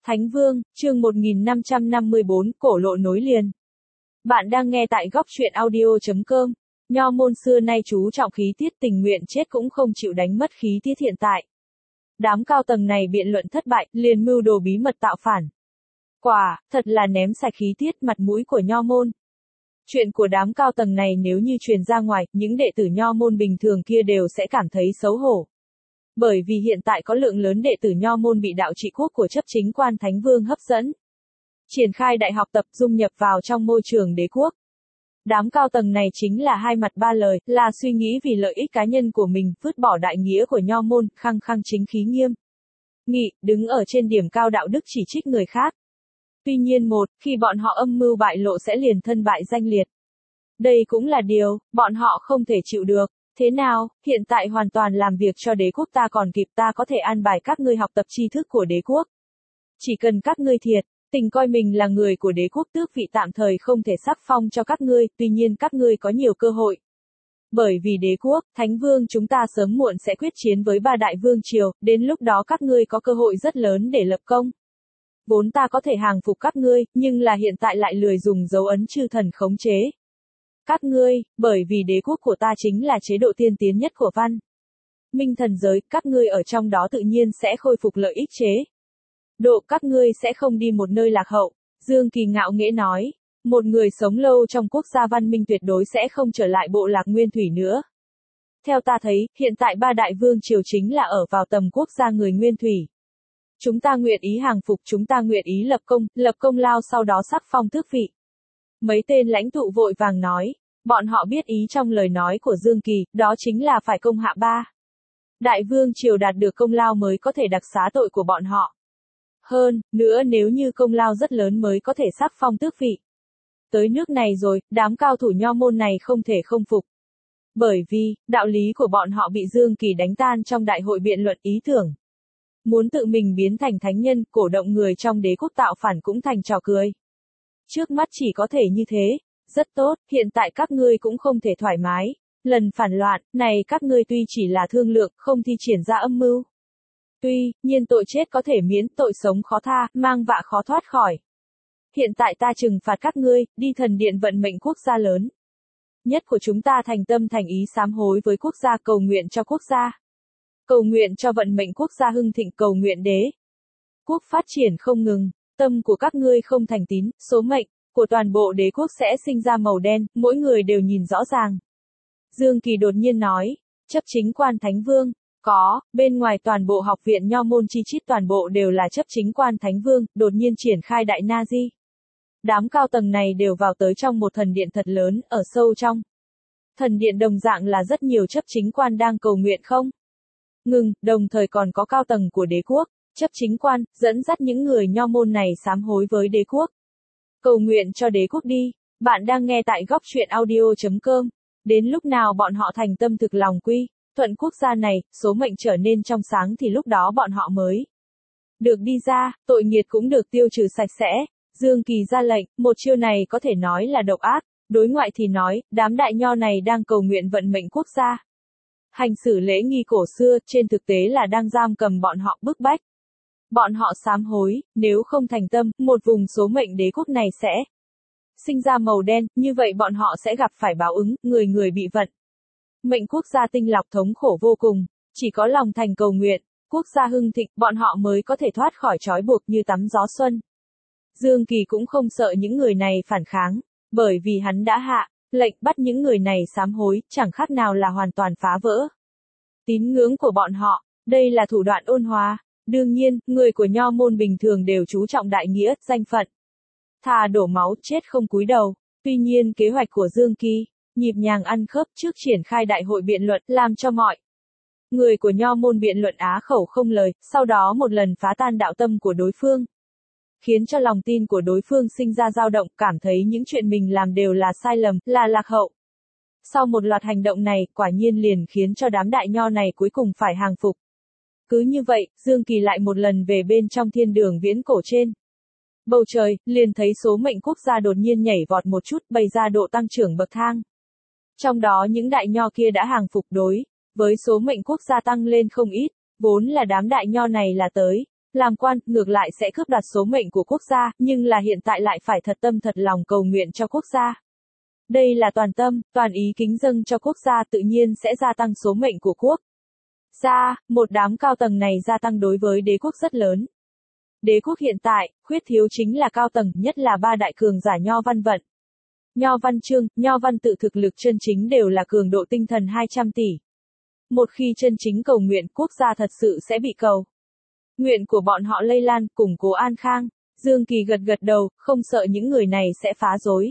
Thánh Vương, chương 1554, cổ lộ nối liền. Bạn đang nghe tại góc truyện audio.com. Nho môn xưa nay chú trọng khí tiết, tình nguyện chết cũng không chịu đánh mất khí tiết hiện tại. Đám cao tầng này biện luận thất bại, liền mưu đồ bí mật tạo phản. Quả, thật là ném sạch khí tiết mặt mũi của nho môn. Chuyện của đám cao tầng này nếu như truyền ra ngoài, những đệ tử nho môn bình thường kia đều sẽ cảm thấy xấu hổ. Bởi vì hiện tại có lượng lớn đệ tử nho môn bị đạo trị quốc của chấp chính quan Thánh Vương hấp dẫn. Triển khai đại học tập dung nhập vào trong môi trường đế quốc. Đám cao tầng này chính là hai mặt ba lời, là suy nghĩ vì lợi ích cá nhân của mình, vứt bỏ đại nghĩa của nho môn, khăng khăng chính khí nghiêm nghị, đứng ở trên điểm cao đạo đức chỉ trích người khác. Tuy nhiên khi bọn họ âm mưu bại lộ sẽ liền thân bại danh liệt. Đây cũng là điều, bọn họ không thể chịu được. Thế nào, hiện tại hoàn toàn làm việc cho đế quốc ta còn kịp, ta có thể an bài các ngươi học tập tri thức của đế quốc. Chỉ cần các ngươi thiệt tình coi mình là người của đế quốc, tước vị tạm thời không thể sắc phong cho các ngươi, tuy nhiên các ngươi có nhiều cơ hội. Bởi vì đế quốc, Thánh Vương chúng ta sớm muộn sẽ quyết chiến với ba đại vương triều, đến lúc đó các ngươi có cơ hội rất lớn để lập công. Vốn ta có thể hàng phục các ngươi, nhưng là hiện tại lại lười dùng dấu ấn chư thần khống chế các ngươi, bởi vì đế quốc của ta chính là chế độ tiên tiến nhất của văn minh thần giới, các ngươi ở trong đó tự nhiên sẽ khôi phục lợi ích chế độ, các ngươi sẽ không đi một nơi lạc hậu. Dương Kỳ ngạo nghễ nói, một người sống lâu trong quốc gia văn minh tuyệt đối sẽ không trở lại bộ lạc nguyên thủy nữa. Theo ta thấy, hiện tại ba đại vương triều chính là ở vào tầm quốc gia người nguyên thủy. Chúng ta nguyện ý hàng phục, chúng ta nguyện ý lập công lao, sau đó sắc phong tước vị. Mấy tên lãnh tụ vội vàng nói, bọn họ biết ý trong lời nói của Dương Kỳ, đó chính là phải công hạ ba đại vương triều đạt được công lao mới có thể đặc xá tội của bọn họ. Hơn nữa, nếu như công lao rất lớn mới có thể sắc phong tước vị. Tới nước này rồi, đám cao thủ nho môn này không thể không phục. Bởi vì, đạo lý của bọn họ bị Dương Kỳ đánh tan trong đại hội biện luận, ý tưởng muốn tự mình biến thành thánh nhân, cổ động người trong đế quốc tạo phản cũng thành trò cười. Trước mắt chỉ có thể như thế. Rất tốt, hiện tại các ngươi cũng không thể thoải mái. Lần phản loạn này các ngươi tuy chỉ là thương lượng, không thi triển ra âm mưu. Tuy nhiên tội chết có thể miễn, tội sống khó tha, mang vạ khó thoát khỏi. Hiện tại ta trừng phạt các ngươi, đi thần điện vận mệnh quốc gia lớn nhất của chúng ta, thành tâm thành ý sám hối với quốc gia, cầu nguyện cho quốc gia. Cầu nguyện cho vận mệnh quốc gia hưng thịnh, cầu nguyện đế quốc phát triển không ngừng. Tâm của các ngươi không thành tín, số mệnh của toàn bộ đế quốc sẽ sinh ra màu đen, mỗi người đều nhìn rõ ràng. Dương Kỳ đột nhiên nói, chấp chính quan Thánh Vương, có, bên ngoài toàn bộ học viện nho môn chi chít toàn bộ đều là chấp chính quan Thánh Vương, đột nhiên triển khai đại Nazi. Đám cao tầng này đều vào tới trong một thần điện thật lớn, ở sâu trong thần điện đồng dạng là rất nhiều chấp chính quan đang cầu nguyện không ngừng, đồng thời còn có cao tầng của đế quốc, chấp chính quan, dẫn dắt những người nho môn này sám hối với đế quốc. Cầu nguyện cho đế quốc đi. Bạn đang nghe tại góc truyện audio.com. Đến lúc nào bọn họ thành tâm thực lòng quy thuận quốc gia này, số mệnh trở nên trong sáng thì lúc đó bọn họ mới được đi ra, tội nghiệt cũng được tiêu trừ sạch sẽ. Dương Kỳ ra lệnh, một chiêu này có thể nói là độc ác, đối ngoại thì nói, đám đại nho này đang cầu nguyện vận mệnh quốc gia. Hành xử lễ nghi cổ xưa, trên thực tế là đang giam cầm bọn họ, bức bách bọn họ sám hối, nếu không thành tâm, một vùng số mệnh đế quốc này sẽ sinh ra màu đen, như vậy bọn họ sẽ gặp phải báo ứng, người người bị vận mệnh quốc gia tinh lọc thống khổ vô cùng, chỉ có lòng thành cầu nguyện, quốc gia hưng thịnh, bọn họ mới có thể thoát khỏi trói buộc như tắm gió xuân. Dương Kỳ cũng không sợ những người này phản kháng, bởi vì hắn đã hạ lệnh bắt những người này sám hối, chẳng khác nào là hoàn toàn phá vỡ tín ngưỡng của bọn họ. Đây là thủ đoạn ôn hòa. Đương nhiên, người của nho môn bình thường đều chú trọng đại nghĩa, danh phận. Thà đổ máu, chết không cúi đầu. Tuy nhiên kế hoạch của Dương Kỳ, nhịp nhàng ăn khớp trước triển khai đại hội biện luận, làm cho mọi người của nho môn biện luận á khẩu không lời, sau đó một lần phá tan đạo tâm của đối phương. Khiến cho lòng tin của đối phương sinh ra dao động, cảm thấy những chuyện mình làm đều là sai lầm, là lạc hậu. Sau một loạt hành động này, quả nhiên liền khiến cho đám đại nho này cuối cùng phải hàng phục. Cứ như vậy, Dương Kỳ lại một lần về bên trong thiên đường viễn cổ trên bầu trời, liền thấy số mệnh quốc gia đột nhiên nhảy vọt một chút, bày ra độ tăng trưởng bậc thang. Trong đó những đại nho kia đã hàng phục đối với số mệnh quốc gia tăng lên không ít, vốn là đám đại nho này là tới làm quan, ngược lại sẽ cướp đoạt số mệnh của quốc gia, nhưng là hiện tại lại phải thật tâm thật lòng cầu nguyện cho quốc gia. Đây là toàn tâm, toàn ý kính dâng cho quốc gia tự nhiên sẽ gia tăng số mệnh của quốc gia, một đám cao tầng này gia tăng đối với đế quốc rất lớn. Đế quốc hiện tại, khuyết thiếu chính là cao tầng, nhất là ba đại cường giả Nho Văn Vận. Nho Văn Chương, Nho Văn Tự thực lực chân chính đều là cường độ tinh thần 200 tỷ. Một khi chân chính cầu nguyện, quốc gia thật sự sẽ bị cầu nguyện của bọn họ lây lan, củng cố an khang. Dương Kỳ gật gật đầu, không sợ những người này sẽ phá rối.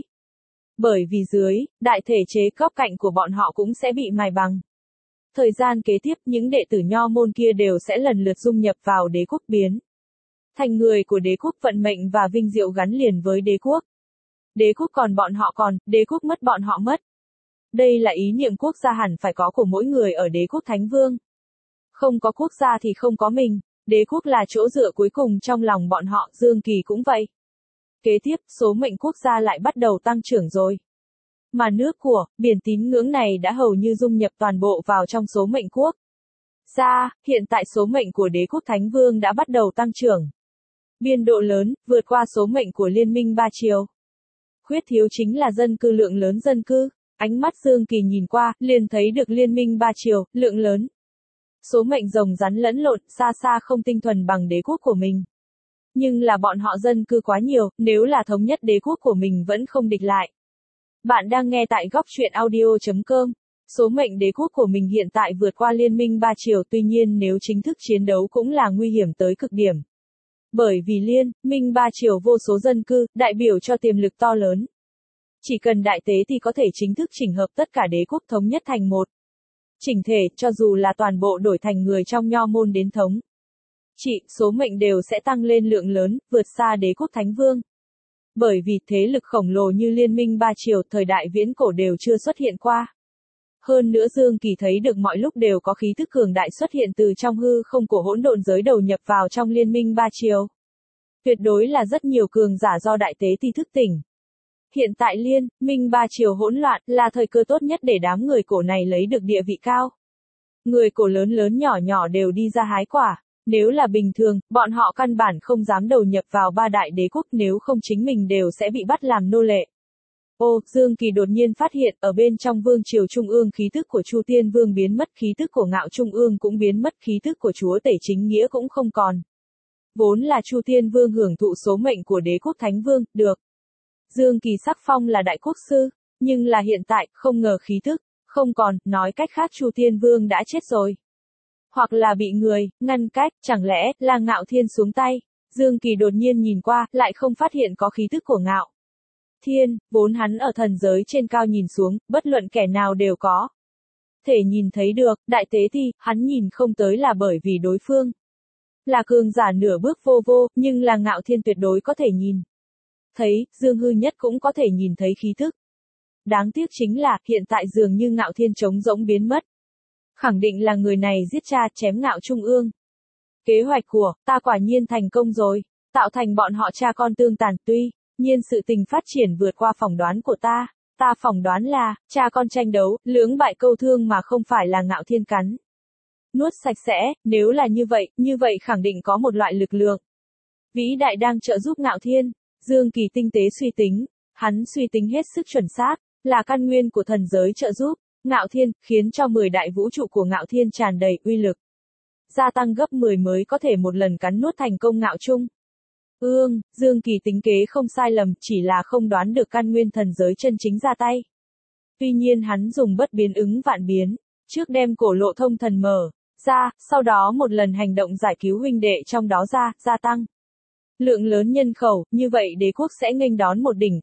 Bởi vì dưới, đại thể chế góc cạnh của bọn họ cũng sẽ bị mài bằng. Thời gian kế tiếp, những đệ tử Nho môn kia đều sẽ lần lượt dung nhập vào đế quốc biến thành người của đế quốc, vận mệnh và vinh diệu gắn liền với đế quốc. Đế quốc còn bọn họ còn, đế quốc mất bọn họ mất. Đây là ý niệm quốc gia hẳn phải có của mỗi người ở đế quốc Thánh Vương. Không có quốc gia thì không có mình, đế quốc là chỗ dựa cuối cùng trong lòng bọn họ, Dương Kỳ cũng vậy. Kế tiếp, số mệnh quốc gia lại bắt đầu tăng trưởng rồi. Mà nước của, biển tín ngưỡng này đã hầu như dung nhập toàn bộ vào trong số mệnh quốc gia, hiện tại số mệnh của đế quốc Thánh Vương đã bắt đầu tăng trưởng. Biên độ lớn, vượt qua số mệnh của Liên minh Ba Triều. Khuyết thiếu chính là dân cư, lượng lớn dân cư. Ánh mắt Dương Kỳ nhìn qua, liền thấy được Liên minh Ba Triều, lượng lớn. Số mệnh rồng rắn lẫn lộn, xa xa không tinh thuần bằng đế quốc của mình. Nhưng là bọn họ dân cư quá nhiều, nếu là thống nhất đế quốc của mình vẫn không địch lại. Bạn đang nghe tại góc truyện audio.com. Số mệnh đế quốc của mình hiện tại vượt qua Liên minh Ba Triều, tuy nhiên nếu chính thức chiến đấu cũng là nguy hiểm tới cực điểm. Bởi vì Liên minh Ba Triều vô số dân cư, đại biểu cho tiềm lực to lớn. Chỉ cần đại tế thì có thể chính thức chỉnh hợp tất cả đế quốc thống nhất thành một chỉnh thể, cho dù là toàn bộ đổi thành người trong Nho môn đến thống trị, số mệnh đều sẽ tăng lên lượng lớn, vượt xa đế quốc Thánh Vương. Bởi vì thế lực khổng lồ như Liên minh Ba Triều thời đại viễn cổ đều chưa xuất hiện qua. Hơn nữa Dương Kỳ thấy được mọi lúc đều có khí thức cường đại xuất hiện từ trong hư không của hỗn độn giới đầu nhập vào trong Liên minh Ba Triều. Tuyệt đối là rất nhiều cường giả do đại tế ti thức tỉnh. Hiện tại Liên minh Ba Triều hỗn loạn là thời cơ tốt nhất để đám người cổ này lấy được địa vị cao. Người cổ lớn lớn nhỏ nhỏ đều đi ra hái quả. Nếu là bình thường, bọn họ căn bản không dám đầu nhập vào ba đại đế quốc, nếu không chính mình đều sẽ bị bắt làm nô lệ. Ô, Dương Kỳ đột nhiên phát hiện ở bên trong vương triều trung ương khí tức của Chu Tiên Vương biến mất, khí tức của Ngạo Trung ương cũng biến mất, khí tức của chúa tể chính nghĩa cũng không còn. Vốn là Chu Tiên Vương hưởng thụ số mệnh của đế quốc Thánh Vương, được. Dương Kỳ sắc phong là đại quốc sư, nhưng là hiện tại, không ngờ khí tức không còn, nói cách khác Chu Tiên Vương đã chết rồi. Hoặc là bị người ngăn cách, chẳng lẽ là Ngạo Thiên xuống tay. Dương Kỳ đột nhiên nhìn qua, lại không phát hiện có khí tức của Ngạo Thiên, vốn hắn ở thần giới trên cao nhìn xuống, bất luận kẻ nào đều có thể nhìn thấy được, đại tế thì, hắn nhìn không tới là bởi vì đối phương là cường giả nửa bước vô vô, nhưng là Ngạo Thiên tuyệt đối có thể nhìn thấy, Dương Hư Nhất cũng có thể nhìn thấy khí tức. Đáng tiếc chính là, hiện tại dường như Ngạo Thiên trống rỗng biến mất. Khẳng định là người này giết cha, chém Ngạo Trung ương. Kế hoạch của ta quả nhiên thành công rồi, tạo thành bọn họ cha con tương tàn, tuy nhiên sự tình phát triển vượt qua phỏng đoán của ta. Ta phỏng đoán là, cha con tranh đấu, lưỡng bại câu thương mà không phải là Ngạo Thiên cắn nuốt sạch sẽ, nếu là như vậy khẳng định có một loại lực lượng vĩ đại đang trợ giúp Ngạo Thiên. Dương Kỳ tinh tế suy tính, hắn suy tính hết sức chuẩn xác, là căn nguyên của thần giới trợ giúp Ngạo Thiên, khiến cho 10 đại vũ trụ của Ngạo Thiên tràn đầy uy lực. Gia tăng gấp 10 mới có thể một lần cắn nuốt thành công Ngạo Trung ương. Dương Kỳ tính kế không sai lầm, chỉ là không đoán được căn nguyên thần giới chân chính ra tay. Tuy nhiên hắn dùng bất biến ứng vạn biến, trước đem cổ lộ thông thần mở ra, sau đó một lần hành động giải cứu huynh đệ trong đó gia tăng lượng lớn nhân khẩu, như vậy đế quốc sẽ nghênh đón một đỉnh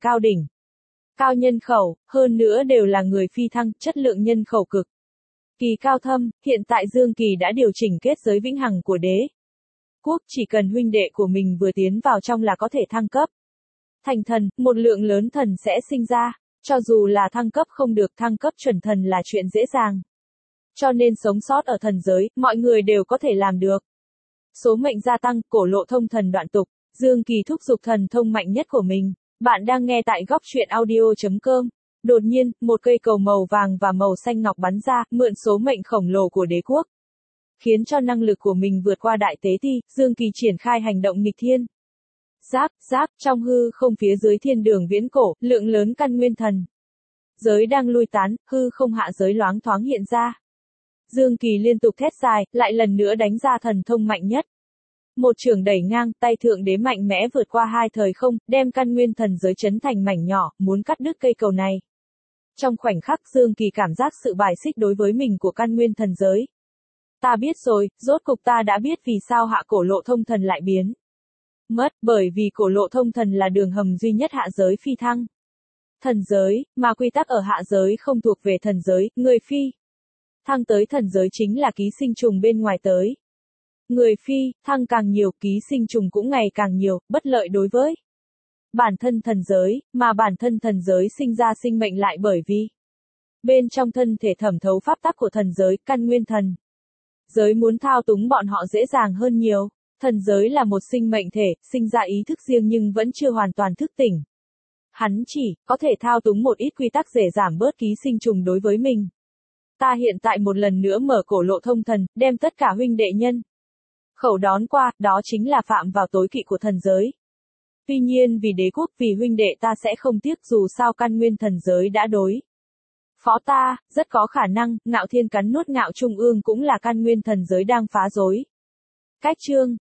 cao nhân khẩu, hơn nữa đều là người phi thăng, chất lượng nhân khẩu cực kỳ cao thâm. Hiện tại Dương Kỳ đã điều chỉnh kết giới vĩnh hằng của đế quốc, chỉ cần huynh đệ của mình vừa tiến vào trong là có thể thăng cấp thành thần, một lượng lớn thần sẽ sinh ra, cho dù là thăng cấp không được, thăng cấp chuẩn thần là chuyện dễ dàng. Cho nên sống sót ở thần giới, mọi người đều có thể làm được. Số mệnh gia tăng, cổ lộ thông thần đoạn tục, Dương Kỳ thúc giục thần thông mạnh nhất của mình. Bạn đang nghe tại góc truyện audio.com. Đột nhiên, một cây cầu màu vàng và màu xanh ngọc bắn ra, mượn số mệnh khổng lồ của đế quốc. khiến cho năng lực của mình vượt qua đại tế ti, Dương Kỳ triển khai hành động nghịch thiên. Giáp, trong hư không phía dưới thiên đường viễn cổ, lượng lớn căn nguyên thần giới đang lui tán, hư không hạ giới loáng thoáng hiện ra. Dương Kỳ liên tục thét dài, lại lần nữa đánh ra thần thông mạnh nhất. Một trường đẩy ngang, tay thượng đế mạnh mẽ vượt qua hai thời không, đem căn nguyên thần giới chấn thành mảnh nhỏ, muốn cắt đứt cây cầu này. Trong khoảnh khắc Dương Kỳ cảm giác sự bài xích đối với mình của căn nguyên thần giới. Ta biết rồi, rốt cục ta đã biết vì sao hạ cổ lộ thông thần lại biến mất, bởi vì cổ lộ thông thần là đường hầm duy nhất hạ giới phi thăng. Thần giới, mà quy tắc ở hạ giới không thuộc về thần giới, người phi thăng tới thần giới chính là ký sinh trùng bên ngoài tới. Người phi thăng càng nhiều, ký sinh trùng cũng ngày càng nhiều, bất lợi đối với bản thân thần giới, mà bản thân thần giới sinh ra sinh mệnh lại bởi vì bên trong thân thể thẩm thấu pháp tắc của thần giới, căn nguyên thần giới muốn thao túng bọn họ dễ dàng hơn nhiều. Thần giới là một sinh mệnh thể, sinh ra ý thức riêng nhưng vẫn chưa hoàn toàn thức tỉnh. Hắn chỉ có thể thao túng một ít quy tắc để giảm bớt ký sinh trùng đối với mình. Ta hiện tại một lần nữa mở cổ lộ thông thần, đem tất cả huynh đệ nhân khẩu đón qua, đó chính là phạm vào tối kỵ của thần giới. Tuy nhiên vì đế quốc, vì huynh đệ ta sẽ không tiếc, dù sao căn nguyên thần giới đã đối phó ta, rất có khả năng, ngạo thiên cắn nuốt ngạo trung ương cũng là căn nguyên thần giới đang phá rối. Cách chương